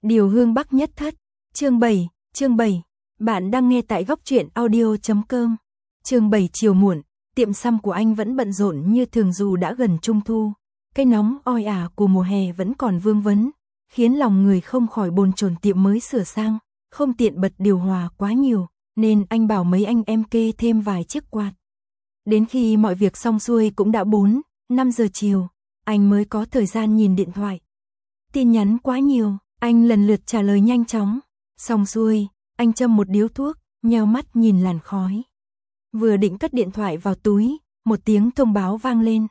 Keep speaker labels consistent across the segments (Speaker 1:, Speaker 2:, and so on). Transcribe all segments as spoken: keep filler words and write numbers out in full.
Speaker 1: Điều hương Bắc nhất thất, chương bảy, chương bảy. Bạn đang nghe tại góc truyện audio chấm com. Chương bảy chiều muộn, tiệm xăm của anh vẫn bận rộn như thường dù đã gần trung thu. Cái nóng oi ả của mùa hè vẫn còn vương vấn, khiến lòng người không khỏi bồn chồn. Tiệm mới sửa sang, không tiện bật điều hòa quá nhiều, nên anh bảo mấy anh em kê thêm vài chiếc quạt. Đến khi mọi việc xong xuôi cũng đã bốn, năm giờ chiều, anh mới có thời gian nhìn điện thoại. Tin nhắn quá nhiều, anh lần lượt trả lời nhanh chóng. Xong xuôi, anh châm một điếu thuốc, nheo mắt nhìn làn khói. Vừa định cất điện thoại vào túi, một tiếng thông báo vang lên.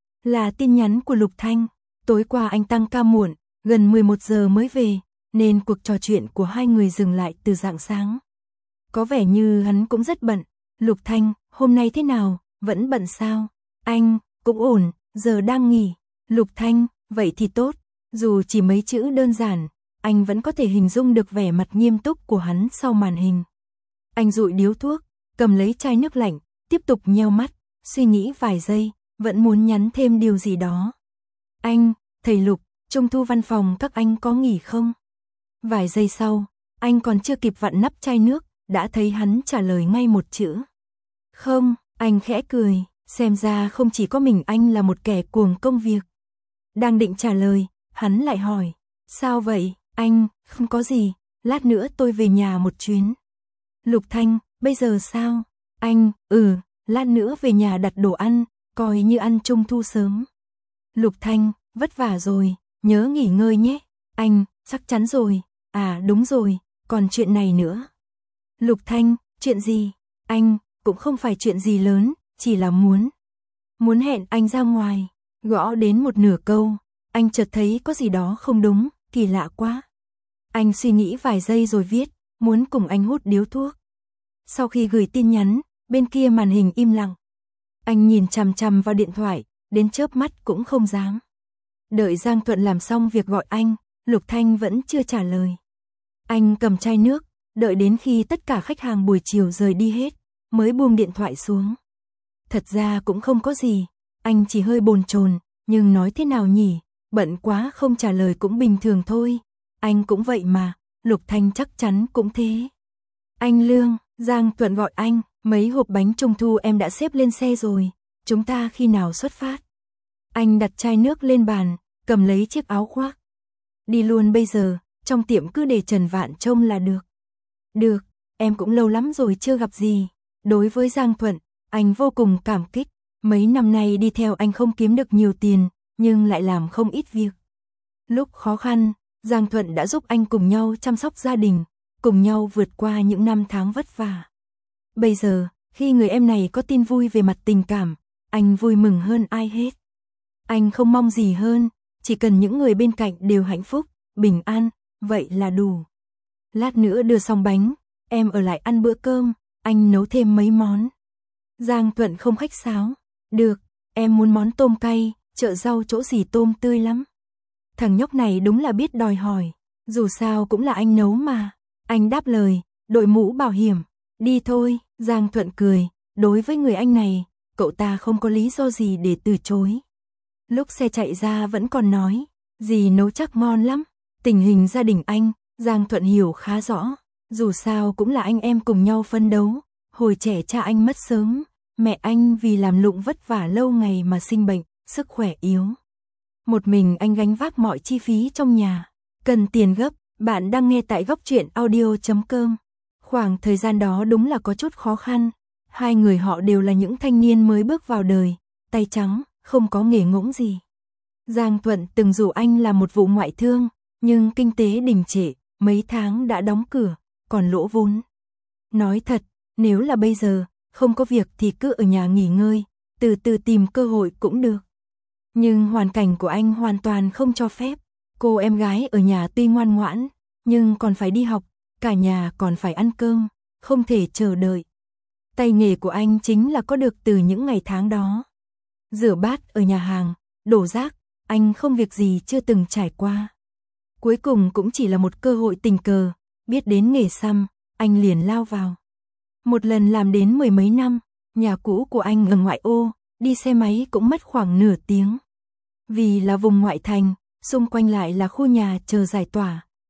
Speaker 1: Là tin nhắn của Lục Thanh. Tối qua anh tăng ca muộn, gần mười một giờ mới về, nên cuộc trò chuyện của hai người dừng lại từ rạng sáng. Có vẻ như hắn cũng rất bận. Lục Thanh, hôm nay thế nào, vẫn bận sao? Anh, cũng ổn, giờ đang nghỉ. Lục Thanh, vậy thì tốt. Dù chỉ mấy chữ đơn giản, anh vẫn có thể hình dung được vẻ mặt nghiêm túc của hắn sau màn hình. Anh dụi điếu thuốc, cầm lấy chai nước lạnh, tiếp tục nheo mắt, suy nghĩ vài giây, vẫn muốn nhắn thêm điều gì đó. Anh, thầy Lục, trung thu văn phòng các anh có nghỉ không? Vài giây sau, anh còn chưa kịp vặn nắp chai nước, đã thấy hắn trả lời ngay một chữ. Không, anh khẽ cười, xem ra không chỉ có mình anh là một kẻ cuồng công việc. Đang định trả lời, hắn lại hỏi, sao vậy, anh, không có gì, lát nữa tôi về nhà một chuyến. Lục Thanh, bây giờ sao? Anh, ừ, lát nữa về nhà đặt đồ ăn, coi như ăn trung thu sớm. Lục Thanh, vất vả rồi, nhớ nghỉ ngơi nhé. Anh, chắc chắn rồi, à đúng rồi, còn chuyện này nữa. Lục Thanh, chuyện gì? Anh, cũng không phải chuyện gì lớn, chỉ là muốn. Muốn hẹn anh ra ngoài, gõ đến một nửa câu. Anh chợt thấy có gì đó không đúng, kỳ lạ quá. Anh suy nghĩ vài giây rồi viết, muốn cùng anh hút điếu thuốc. Sau khi gửi tin nhắn, bên kia màn hình im lặng. Anh nhìn chằm chằm vào điện thoại, đến chớp mắt cũng không dám. Đợi Giang Thuận làm xong việc gọi anh, Lục Thanh vẫn chưa trả lời. Anh cầm chai nước, đợi đến khi tất cả khách hàng buổi chiều rời đi hết, mới buông điện thoại xuống. Thật ra cũng không có gì, anh chỉ hơi bồn chồn, nhưng nói thế nào nhỉ? Bận quá không trả lời cũng bình thường thôi. Anh cũng vậy mà, Lục Thanh chắc chắn cũng thế. Anh Lương, Giang Thuận gọi anh, mấy hộp bánh trung thu em đã xếp lên xe rồi, chúng ta khi nào xuất phát? Anh đặt chai nước lên bàn, cầm lấy chiếc áo khoác. Đi luôn bây giờ, trong tiệm cứ để Trần Vạn trông là được. Được, em cũng lâu lắm rồi chưa gặp gì. Đối với Giang Thuận, anh vô cùng cảm kích. Mấy năm nay đi theo anh không kiếm được nhiều tiền, nhưng lại làm không ít việc. Lúc khó khăn, Giang Thuận đã giúp anh cùng nhau chăm sóc gia đình, cùng nhau vượt qua những năm tháng vất vả. Bây giờ, khi người em này có tin vui về mặt tình cảm, anh vui mừng hơn ai hết. Anh không mong gì hơn, chỉ cần những người bên cạnh đều hạnh phúc, bình an, vậy là đủ. Lát nữa đưa xong bánh, em ở lại ăn bữa cơm, anh nấu thêm mấy món. Giang Thuận không khách sáo, được, em muốn món tôm cay, chợ rau chỗ gì tôm tươi lắm. Thằng nhóc này đúng là biết đòi hỏi, dù sao cũng là anh nấu mà. Anh đáp lời, đội mũ bảo hiểm, đi thôi. Giang Thuận cười, đối với người anh này, cậu ta không có lý do gì để từ chối. Lúc xe chạy ra vẫn còn nói, dì nấu chắc ngon lắm. Tình hình gia đình anh, Giang Thuận hiểu khá rõ, dù sao cũng là anh em cùng nhau phân đấu. Hồi trẻ cha anh mất sớm, mẹ anh vì làm lụng vất vả lâu ngày mà sinh bệnh, sức khỏe yếu. Một mình anh gánh vác mọi chi phí trong nhà, cần tiền gấp. Bạn đang nghe tại góc truyện audio chấm com. Khoảng thời gian đó đúng là có chút khó khăn. Hai người họ đều là những thanh niên mới bước vào đời, tay trắng, không có nghề ngỗng gì. Giang Thuận từng rủ anh làm một vụ ngoại thương, nhưng kinh tế đình trệ, mấy tháng đã đóng cửa, còn lỗ vốn. Nói thật, nếu là bây giờ, không có việc thì cứ ở nhà nghỉ ngơi, từ từ tìm cơ hội cũng được. Nhưng hoàn cảnh của anh hoàn toàn không cho phép. Cô em gái ở nhà tuy ngoan ngoãn, nhưng còn phải đi học, cả nhà còn phải ăn cơm, không thể chờ đợi. Tay nghề của anh chính là có được từ những ngày tháng đó. Rửa bát ở nhà hàng, đổ rác, anh không việc gì chưa từng trải qua. Cuối cùng cũng chỉ là một cơ hội tình cờ, biết đến nghề xăm, anh liền lao vào. Một lần làm đến mười mấy năm, nhà cũ của anh ở ngoại ô, đi xe máy cũng mất khoảng nửa tiếng. Vì là vùng ngoại thành, xung quanh lại là khu nhà chờ giải tỏa,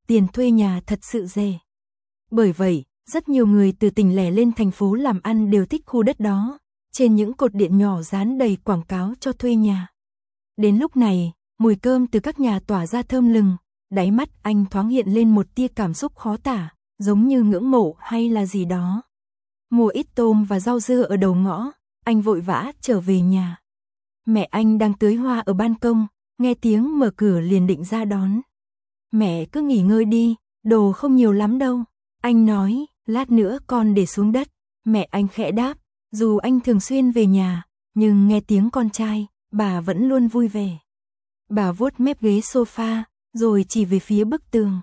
Speaker 1: tiền thuê nhà thật sự rẻ. Bởi vậy, rất nhiều người từ tỉnh lẻ lên thành phố làm ăn đều thích khu đất đó. Trên những cột điện nhỏ dán đầy quảng cáo cho thuê nhà. Đến lúc này, mùi cơm từ các nhà tỏa ra thơm lừng, đáy mắt anh thoáng hiện lên một tia cảm xúc khó tả, giống như ngưỡng mộ hay là gì đó. Mua ít tôm và rau dưa ở đầu ngõ, anh vội vã trở về nhà. Mẹ anh đang tưới hoa ở ban công, nghe tiếng mở cửa liền định ra đón. Mẹ cứ nghỉ ngơi đi, đồ không nhiều lắm đâu. Anh nói, lát nữa con để xuống đất. Mẹ anh khẽ đáp, dù anh thường xuyên về nhà, nhưng nghe tiếng con trai, bà vẫn luôn vui vẻ. Bà vuốt mép ghế sofa, rồi chỉ về phía bức tường.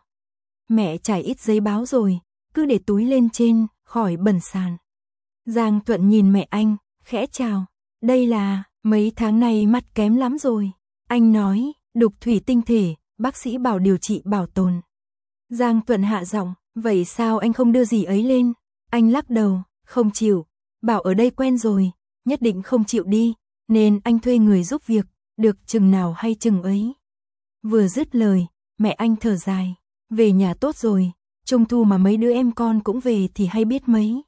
Speaker 1: Mẹ trải ít giấy báo rồi, cứ để túi lên trên, khỏi bẩn sàn. Giang Thuận nhìn mẹ anh, khẽ chào. Đây là, mấy tháng này mặt kém lắm rồi. Anh nói, đục thủy tinh thể, bác sĩ bảo điều trị bảo tồn. Giang Thuận hạ giọng, vậy sao anh không đưa gì ấy lên? Anh lắc đầu, không chịu, bảo ở đây quen rồi, nhất định không chịu đi, nên anh thuê người giúp việc, được chừng nào hay chừng ấy. Vừa dứt lời, mẹ anh thở dài, về nhà tốt rồi, trung thu mà mấy đứa em con cũng về thì hay biết mấy.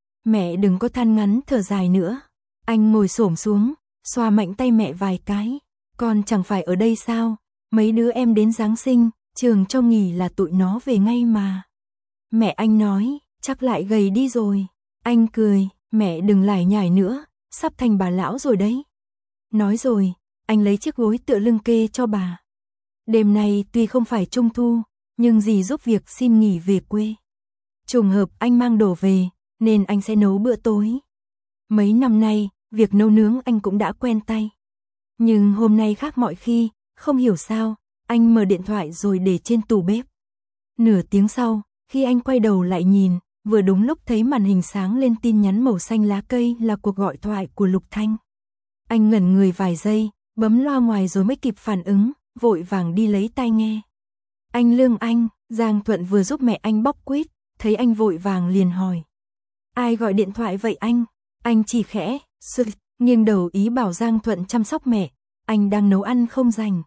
Speaker 1: Mẹ đừng có than ngắn thở dài nữa. Anh ngồi xổm xuống, xoa mạnh tay mẹ vài cái, con chẳng phải ở đây sao, mấy đứa em đến Giáng sinh, trường cho nghỉ là tụi nó về ngay mà. Mẹ anh nói, chắc lại gầy đi rồi. Anh cười, mẹ đừng lải nhải nữa, sắp thành bà lão rồi đấy. Nói rồi, anh lấy chiếc gối tựa lưng kê cho bà. Đêm nay tuy không phải trung thu, nhưng dì giúp việc xin nghỉ về quê. Trùng hợp anh mang đồ về, nên anh sẽ nấu bữa tối. Mấy năm nay, việc nấu nướng anh cũng đã quen tay. Nhưng hôm nay khác mọi khi, không hiểu sao, anh mở điện thoại rồi để trên tủ bếp. Nửa tiếng sau, khi anh quay đầu lại nhìn, vừa đúng lúc thấy màn hình sáng lên tin nhắn màu xanh lá cây là cuộc gọi thoại của Lục Thanh. Anh ngẩn người vài giây, bấm loa ngoài rồi mới kịp phản ứng, vội vàng đi lấy tai nghe. Anh Lương anh, Giang Thuận vừa giúp mẹ anh bóc quýt, thấy anh vội vàng liền hỏi. Ai gọi điện thoại vậy anh? Anh chỉ khẽ, sực, nghiêng đầu ý bảo Giang Thuận chăm sóc mẹ, anh đang nấu ăn không rảnh.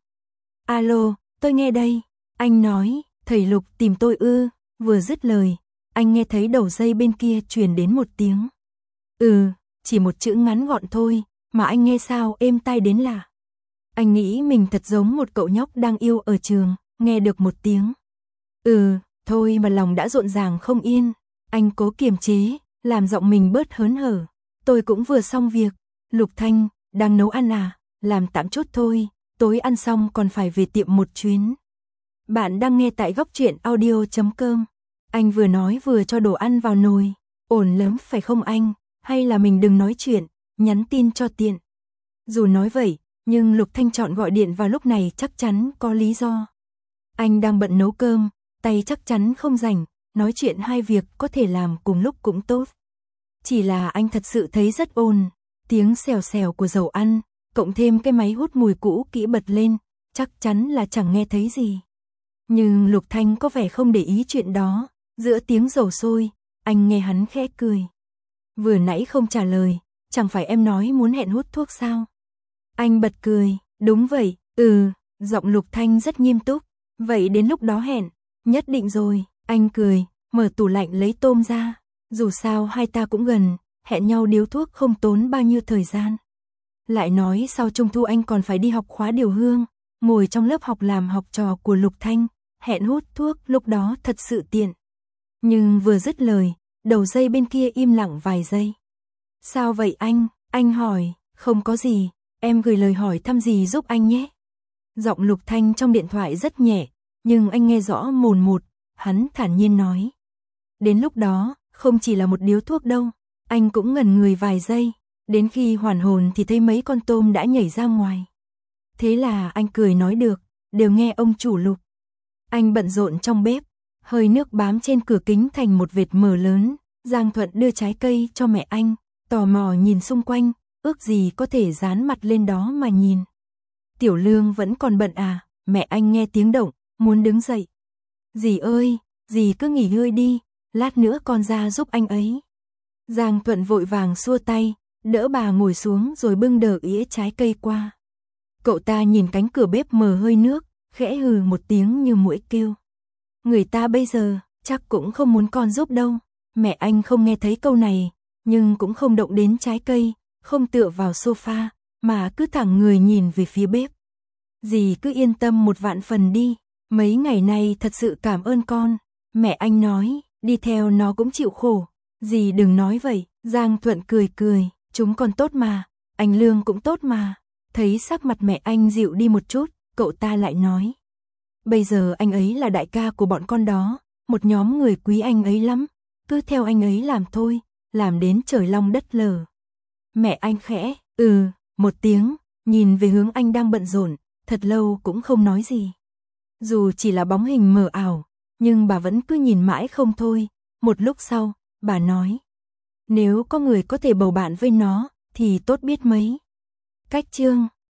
Speaker 1: Alo, tôi nghe đây. Anh nói, thầy Lục tìm tôi ư, vừa dứt lời, anh nghe thấy đầu dây bên kia truyền đến một tiếng. Ừ, chỉ một chữ ngắn gọn thôi, mà anh nghe sao êm tai đến lạ. Anh nghĩ mình thật giống một cậu nhóc đang yêu ở trường, nghe được một tiếng. Ừ, thôi mà lòng đã rộn ràng không yên. Anh cố kiềm chế, làm giọng mình bớt hớn hở. Tôi cũng vừa xong việc. Lục Thanh, đang nấu ăn à? Làm tạm chút thôi, tối ăn xong còn phải về tiệm một chuyến. Bạn đang nghe tại góc truyện audio chấm com. Anh vừa nói vừa cho đồ ăn vào nồi. Ổn lắm phải không anh? Hay là mình đừng nói chuyện, nhắn tin cho tiện. Dù nói vậy, nhưng Lục Thanh chọn gọi điện vào lúc này chắc chắn có lý do. Anh đang bận nấu cơm, tay chắc chắn không rảnh, nói chuyện hai việc có thể làm cùng lúc cũng tốt. Chỉ là anh thật sự thấy rất ồn, tiếng xèo xèo của dầu ăn, cộng thêm cái máy hút mùi cũ kỹ bật lên, chắc chắn là chẳng nghe thấy gì. Nhưng Lục Thanh có vẻ không để ý chuyện đó, giữa tiếng dầu sôi, anh nghe hắn khẽ cười. Vừa nãy không trả lời, chẳng phải em nói muốn hẹn hút thuốc sao? Anh bật cười, đúng vậy, ừ, giọng Lục Thanh rất nghiêm túc, vậy đến lúc đó hẹn, nhất định rồi, anh cười, mở tủ lạnh lấy tôm ra, dù sao hai ta cũng gần, hẹn nhau điếu thuốc không tốn bao nhiêu thời gian. Lại nói sau trung thu anh còn phải đi học khóa điều hương, ngồi trong lớp học làm học trò của Lục Thanh, hẹn hút thuốc lúc đó thật sự tiện. Nhưng vừa dứt lời, đầu dây bên kia im lặng vài giây. Sao vậy anh? Anh hỏi, không có gì, em gửi lời hỏi thăm gì giúp anh nhé. Giọng Lục Thanh trong điện thoại rất nhẹ, nhưng anh nghe rõ mồn một, hắn thản nhiên nói. Đến lúc đó, không chỉ là một điếu thuốc đâu, anh cũng ngẩn người vài giây, đến khi hoàn hồn thì thấy mấy con tôm đã nhảy ra ngoài. Thế là anh cười nói được, đều nghe ông chủ Lục. Anh bận rộn trong bếp, hơi nước bám trên cửa kính thành một vệt mờ lớn, Giang Thuận đưa trái cây cho mẹ anh, tò mò nhìn xung quanh, ước gì có thể dán mặt lên đó mà nhìn. Tiểu Lương vẫn còn bận à? Mẹ anh nghe tiếng động, muốn đứng dậy. Dì ơi, dì cứ nghỉ ngơi đi, lát nữa con ra giúp anh ấy. Giang Thuận vội vàng xua tay, đỡ bà ngồi xuống rồi bưng đờ ĩa trái cây qua. Cậu ta nhìn cánh cửa bếp mờ hơi nước, khẽ hừ một tiếng như muỗi kêu. Người ta bây giờ, chắc cũng không muốn con giúp đâu. Mẹ anh không nghe thấy câu này, nhưng cũng không động đến trái cây, không tựa vào sofa, mà cứ thẳng người nhìn về phía bếp. Dì cứ yên tâm một vạn phần đi, mấy ngày nay thật sự cảm ơn con. Mẹ anh nói, đi theo nó cũng chịu khổ. Dì đừng nói vậy, Giang Thuận cười cười, chúng con tốt mà, anh Lương cũng tốt mà. Thấy sắc mặt mẹ anh dịu đi một chút, cậu ta lại nói. Bây giờ anh ấy là đại ca của bọn con đó, một nhóm người quý anh ấy lắm, cứ theo anh ấy làm thôi, làm đến trời long đất lở. Mẹ anh khẽ, ừ, một tiếng, nhìn về hướng anh đang bận rộn, thật lâu cũng không nói gì. Dù chỉ là bóng hình mờ ảo, nhưng bà vẫn cứ nhìn mãi không thôi. Một lúc sau, bà nói, nếu có người có thể bầu bạn với nó, thì tốt biết mấy. Cách chương